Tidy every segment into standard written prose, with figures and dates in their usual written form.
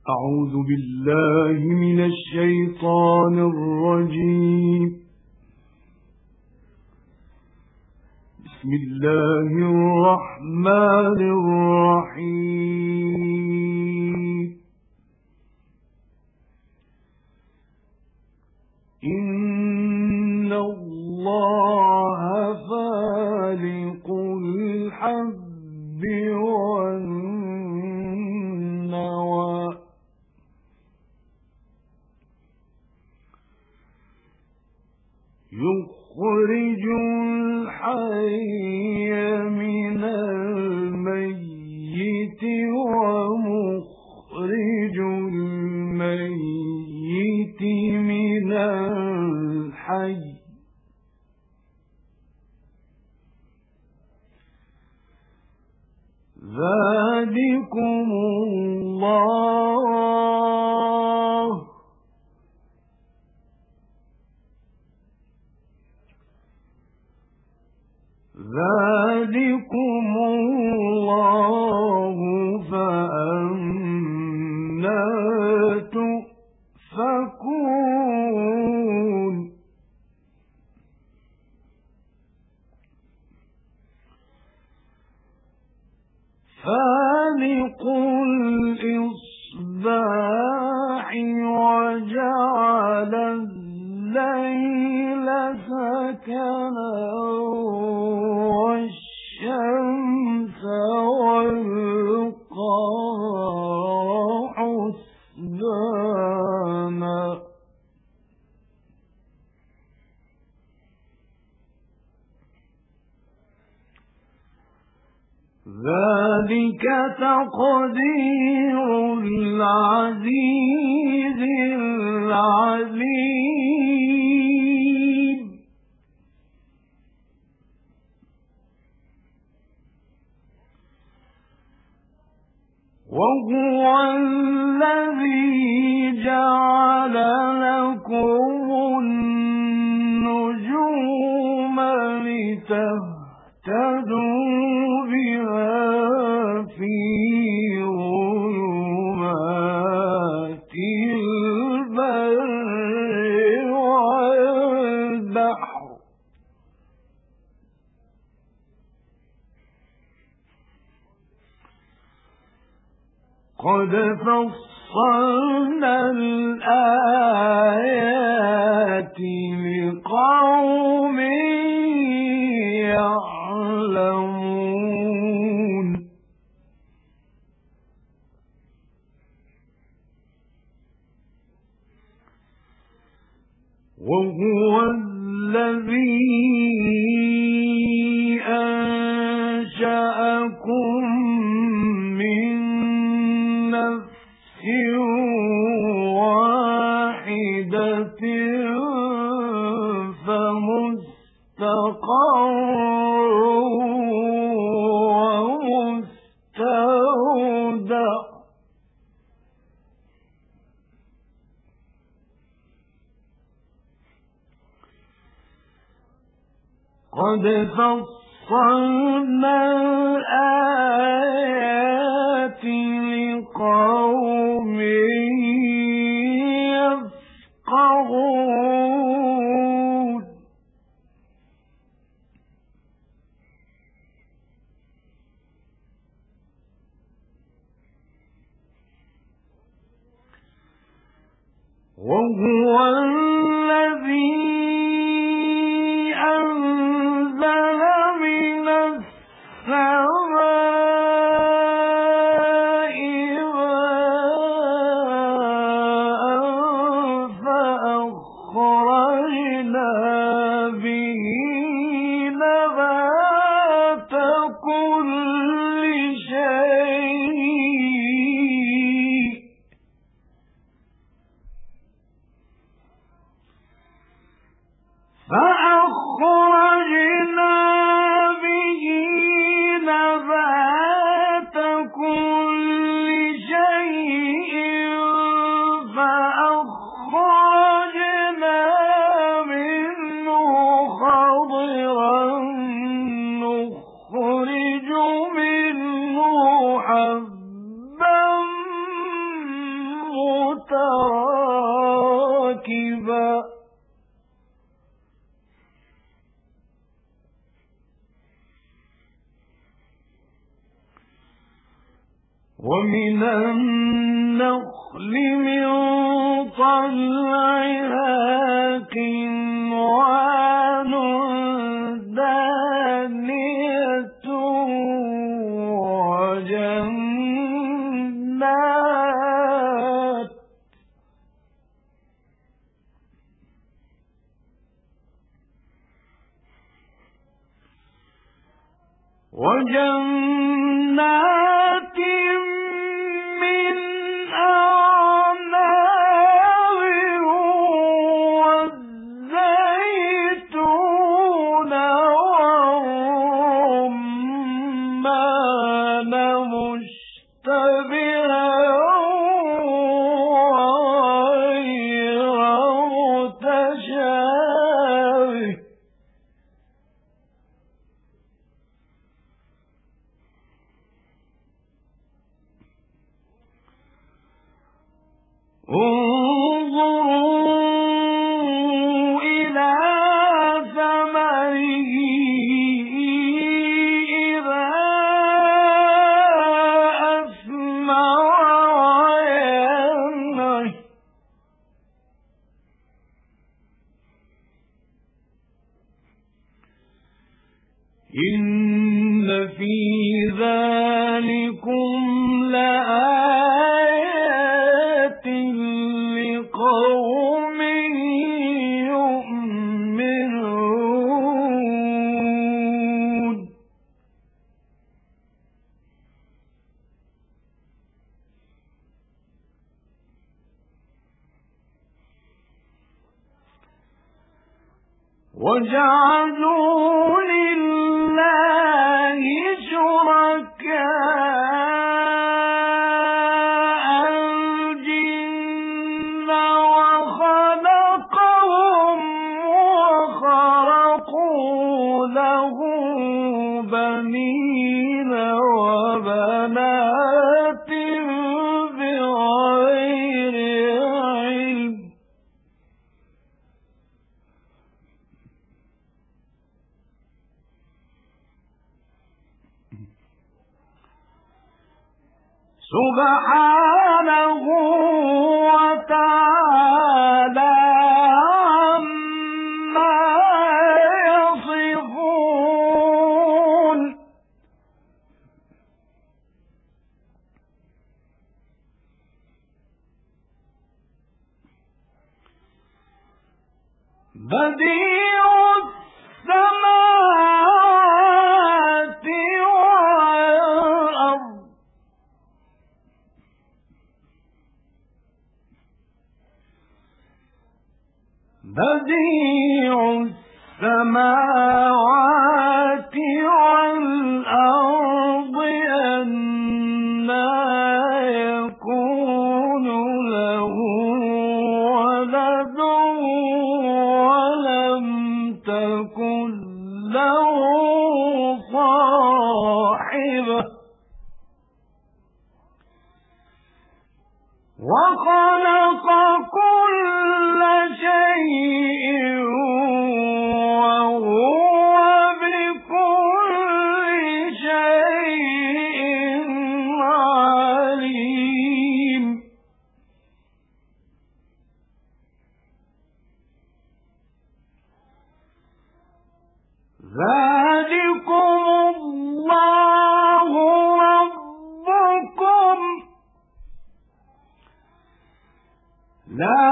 أعوذ بالله من الشيطان الرجيم. بسم الله الرحمن الرحيم. إن الله فالق الحب والنوى يخرج الحي من الميت ومخرج الميت من الحي ذلكم الله فأنى تؤفكون. فالق الإصباح وجعل الليل سكنا والشمس والقمر حسبانا ذلك تقدير العزيز العليم. وهو الذي جعل لكم النجوم لتهتدوا بها في ظلمات البر والبحر قد فصلنا الآيات لقوم يعلمون. وهو الذي أنشأكم من نفس واحدة فمستقر ومستودع قد فصلنا الآيات لقوم يفقهون. وهو الذي أنزل من السماء ماء فأخرجنا به نبات كل شيء متراكبا ومن النخل من طلعها قنوان دانية وجنات من أعناب والزيتون والرمان مشتبها وغير متشابه انظروا إلى ثمره إذا أثمر وينعه إن في ذلكم لآيات لقوم يؤمنون وجعلوا لله شركاء الجن وخلقهم وخرقوا له بنين وبنات بغير علم سبحانه وتعالى عما يصفون بديع السماوات والأرض بديع السماوات والأرض أنى يكون له ولد ولم تكن له صاحبة وخلق كل شيء وهو بكل شيء عليم ذلكم الله ربكم لا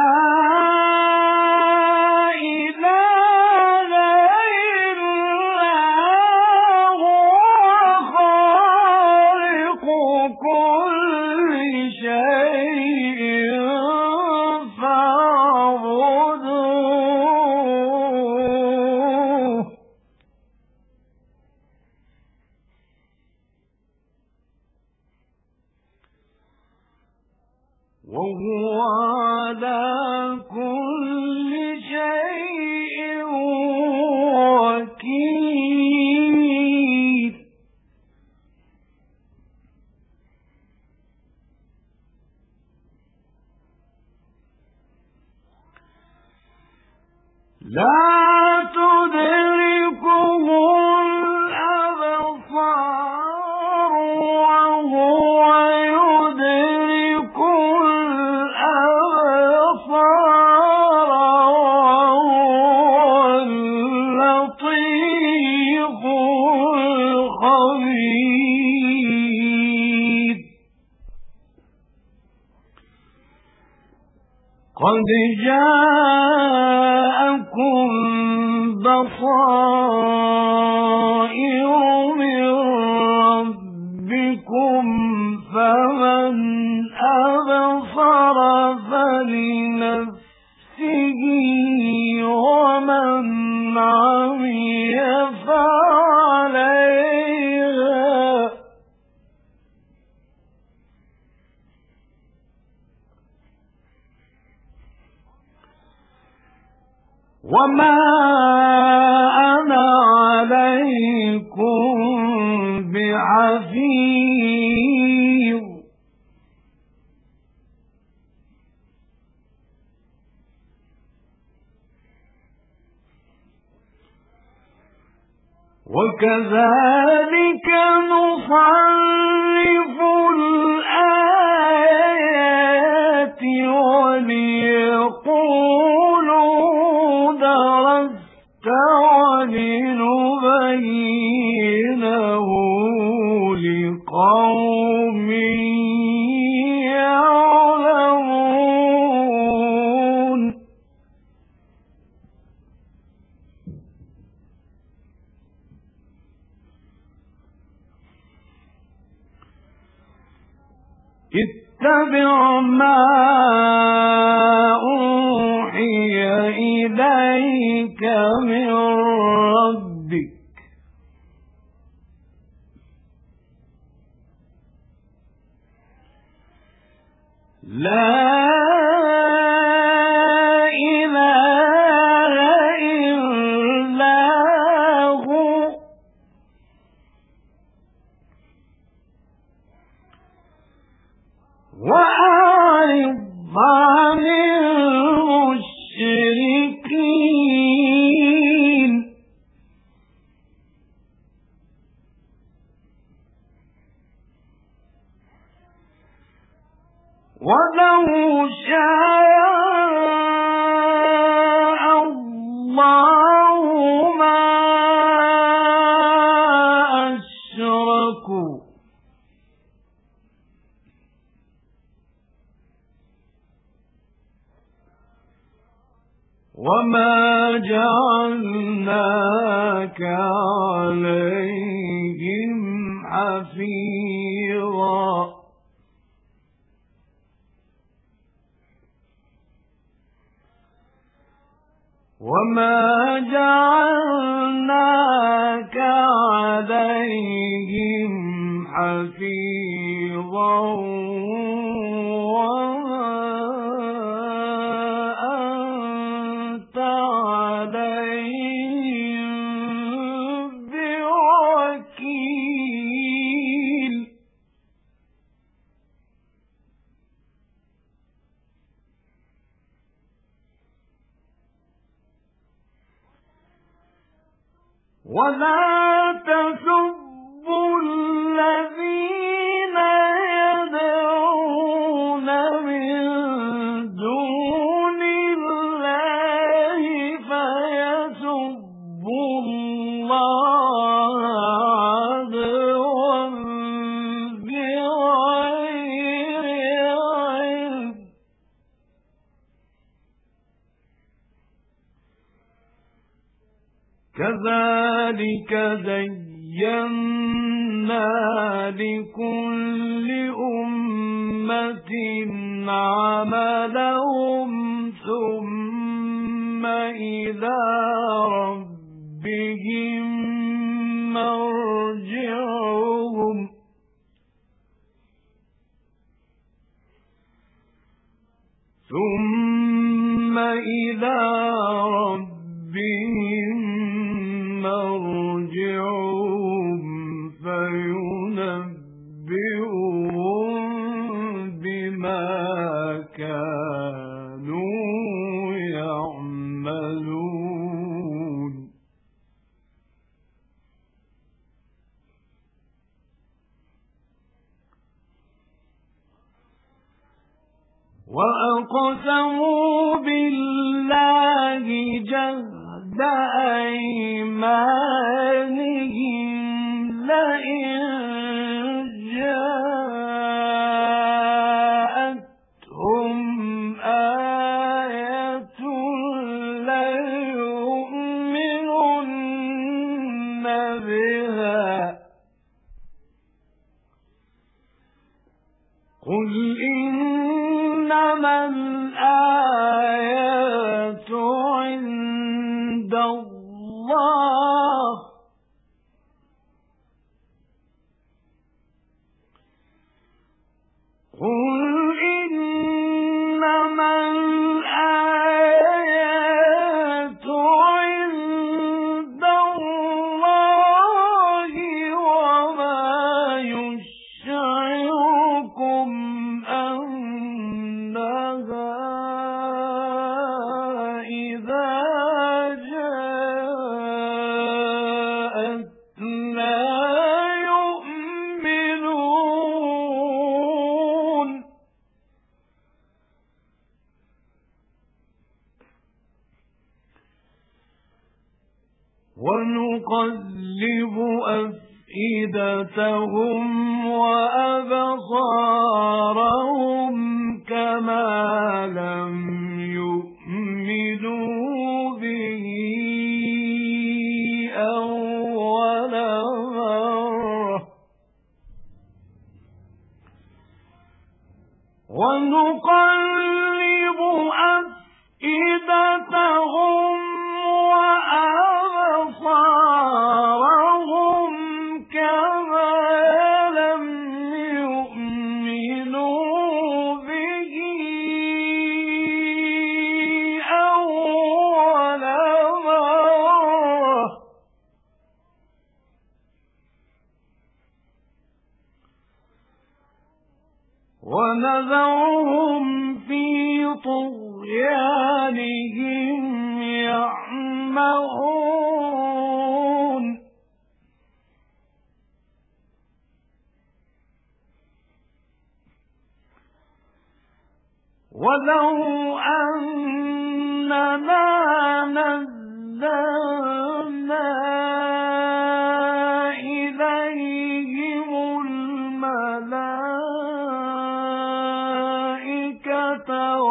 إله إلا هو خالق كل شيء فاعبدوه وهو على كل شيء وكيل لا تدركه الأبصار وهو يدرك الأبصار وهو اللطيف الخبير. قد جاءكم بصائر من ربكم فمن أبصر فلنفسه ومن عمي فعليها. وما أنا عليكم بحفيظ. وكذلك نصرف الآيات وليقولوا درست ولنبينه لقوم يعلمون. اتبع ما أوحي إليك من ربك لا إله إلا هو وأعرض عن المشركين. ولو شاء الله ما أشركوا وما جعلناك عليهم حفيظا. وما جعلناك عليهم حفيظا وما أنت عليهم بوكيل. ولا تسبوا الذين يدعون من دون الله فيسبوا الله عدوا بغير علم. كذلك زينا لكل أمة عملهم ثم إلى ربهم مرجعهم مرجعهم فينبئهم بما كانوا يعملون. وأقسموا بالله جهد أيمانهم لئن جاءتهم آية ليؤمنن بها قل إنما الآيات عند الله قل إنما الآيات عند الله وما يشعركم أنها إذا جاءت لا يؤمنون ونقلب أفئدتهم وأبصارهم كما لم يؤمنوا به أول مرة ونقلب أفئدتهم وأبصارهم كما لم يؤمنوا به أول مرة ونذرهم في طغيانهم يعمهون ولو أننا نزلنا إليهم الملائكة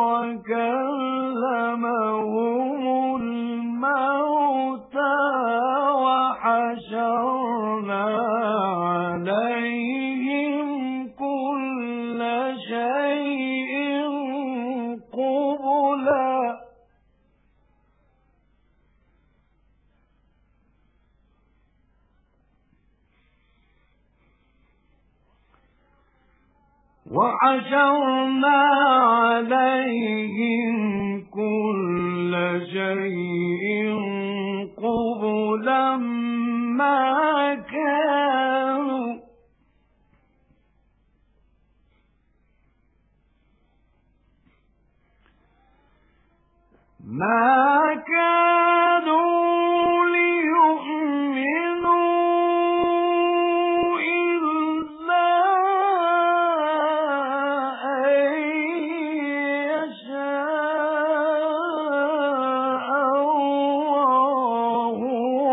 وكلمهم الموتى وحشرنا عليهم كل شيء قبلا وحشرنا عليهم كل شيء قبلا ما كانوا ليؤمنوا إلا أن يشاء الله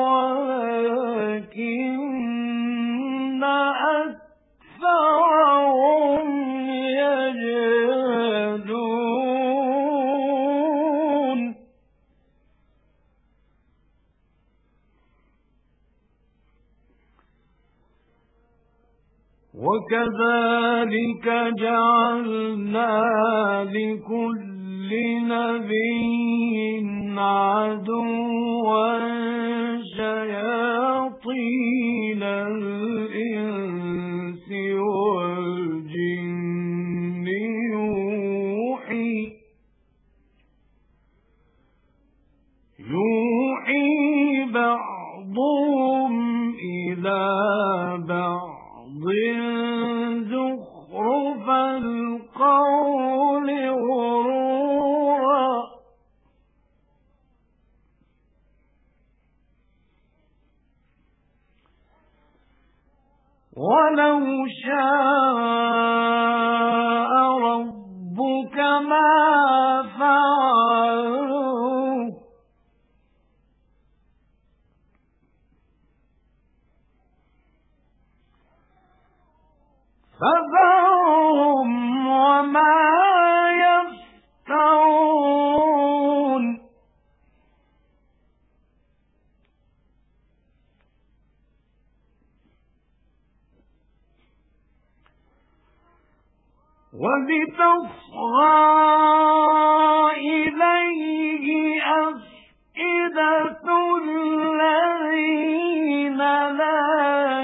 ولكن أكثرهم يجهلون وكذلك جعلنا لكل نبي عدوا شياطين الإنس والجن يوحي بعضهم إلى بعض زخرف القول غرورا ولتصغى إليه أفئدة الذين لا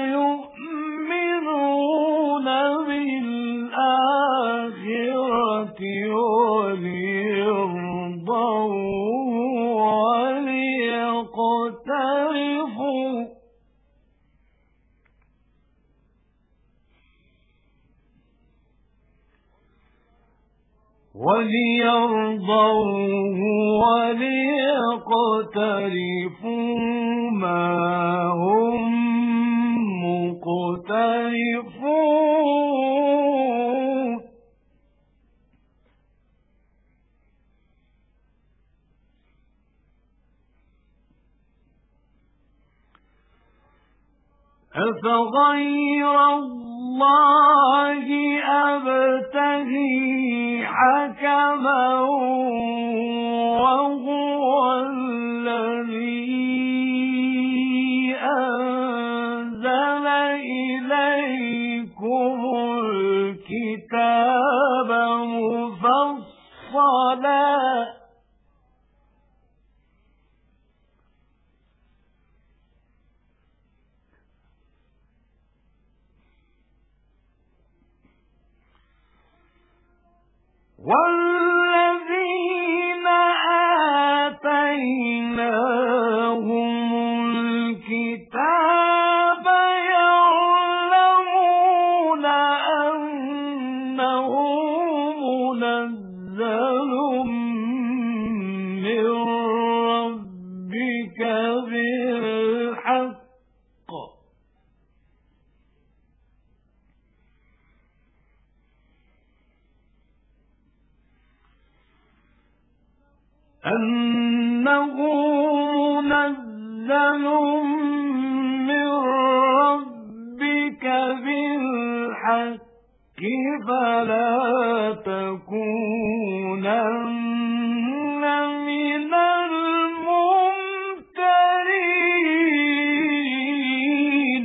يؤمنون بالآخرة وليرضوه وليقترفوا ما هم مقترفون أفغير الله أبتغي حكما وهو الذي أنزل إليكم الكتاب مفصلا والذين آتيناهم الكتاب يعلمون أنه منزل من ربك بالحق أنه منزل من ربك بالحق فلا تكونن من الممترين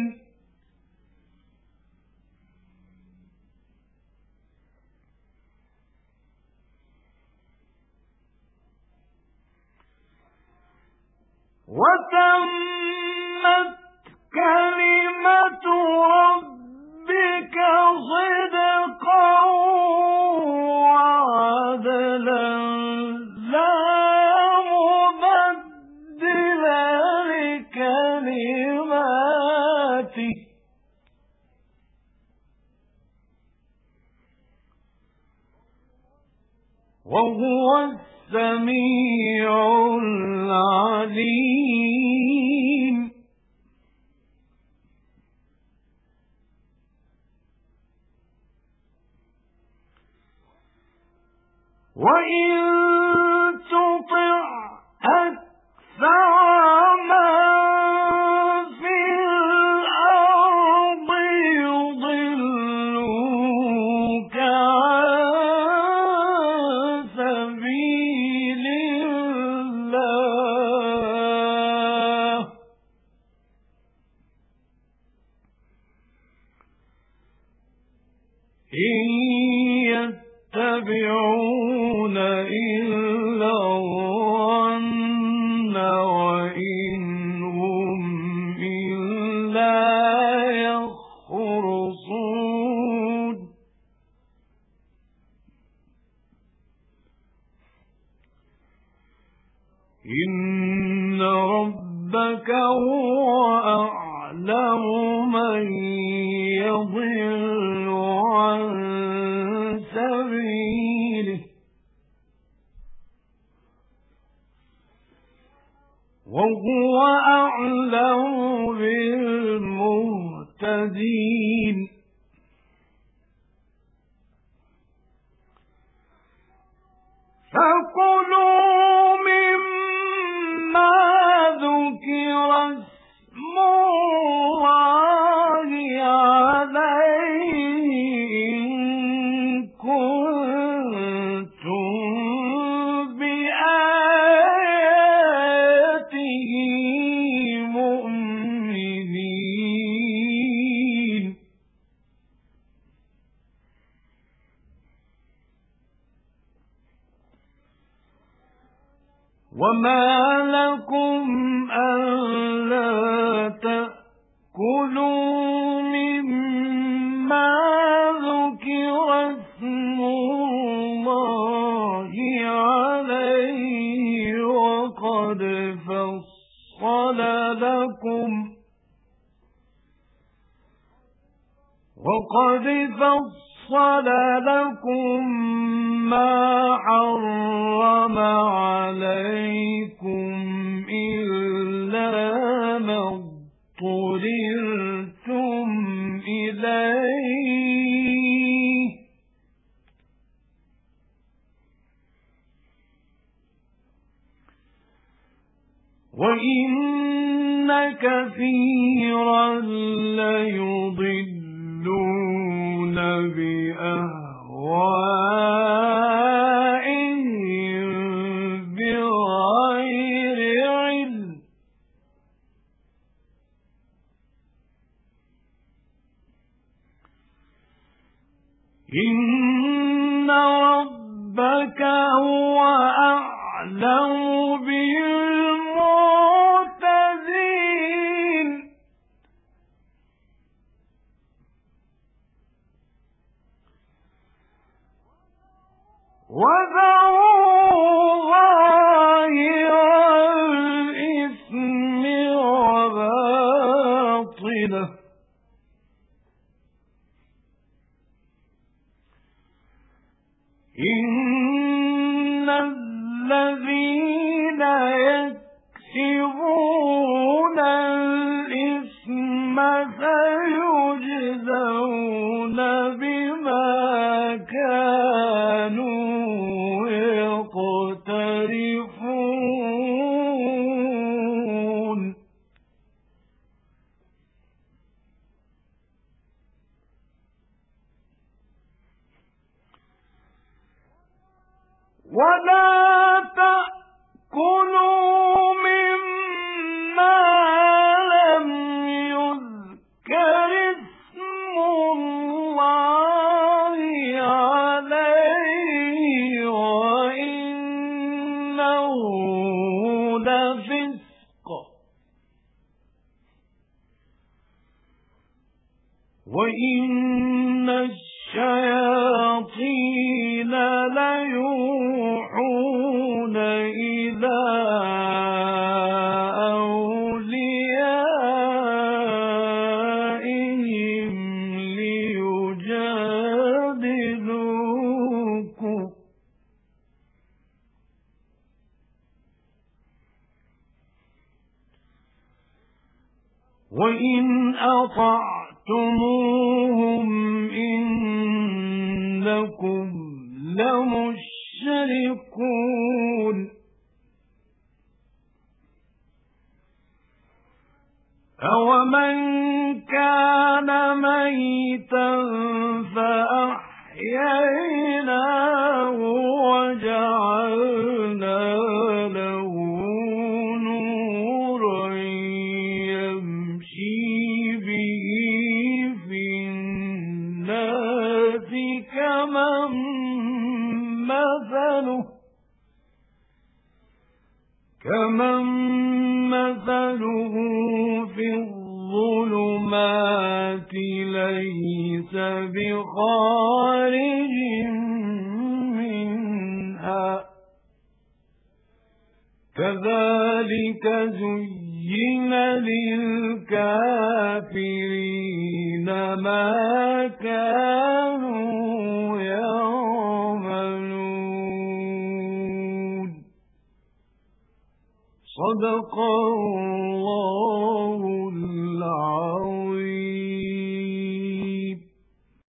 وتمت كلمة ربك صدقا وعدلا لا مبدل لكلماته وهو السميع العليم وإن تطع أكثر من في الأرض يضلوك عن سبيل الله إن يتبعون إلا الظن وإن هم إلا يخرصون إن ربك هو أعلم من يضل عن سبيله وهو أعلم بالمهتدين فكلوا مما ذكر اسم الله عليه إن كنتم بآياته مؤمنين وما لكم ألا تأكلوا مما ذكر اسم الله عليه وقد فصل لكم ما حرم عليكم إلا ما اضطررتم إليه وإن كثيرا ليضلون بأهوائهم بغير علم إن ربك هو أعلم بالمعتدين وذروا ظاهر الإثم وباطنه إن الذين يكسبون الإثم سيجزون بما كانوا يقترفون ولا تأكلوا مما لم يذكر اسم الله عليه وإنه لفسق وإن الشياطين ليوحون إلى أوليائهم ليجادلوكم وإن أطعتموهم إنكم لمشركون أومن كان ميتا فأحييناه وجعلنا له نورا يمشي به في الناس كمن مثله في الظلمات ليس بخارج منها كذلك زين للكافرين ما كانوا يعملون صدق الله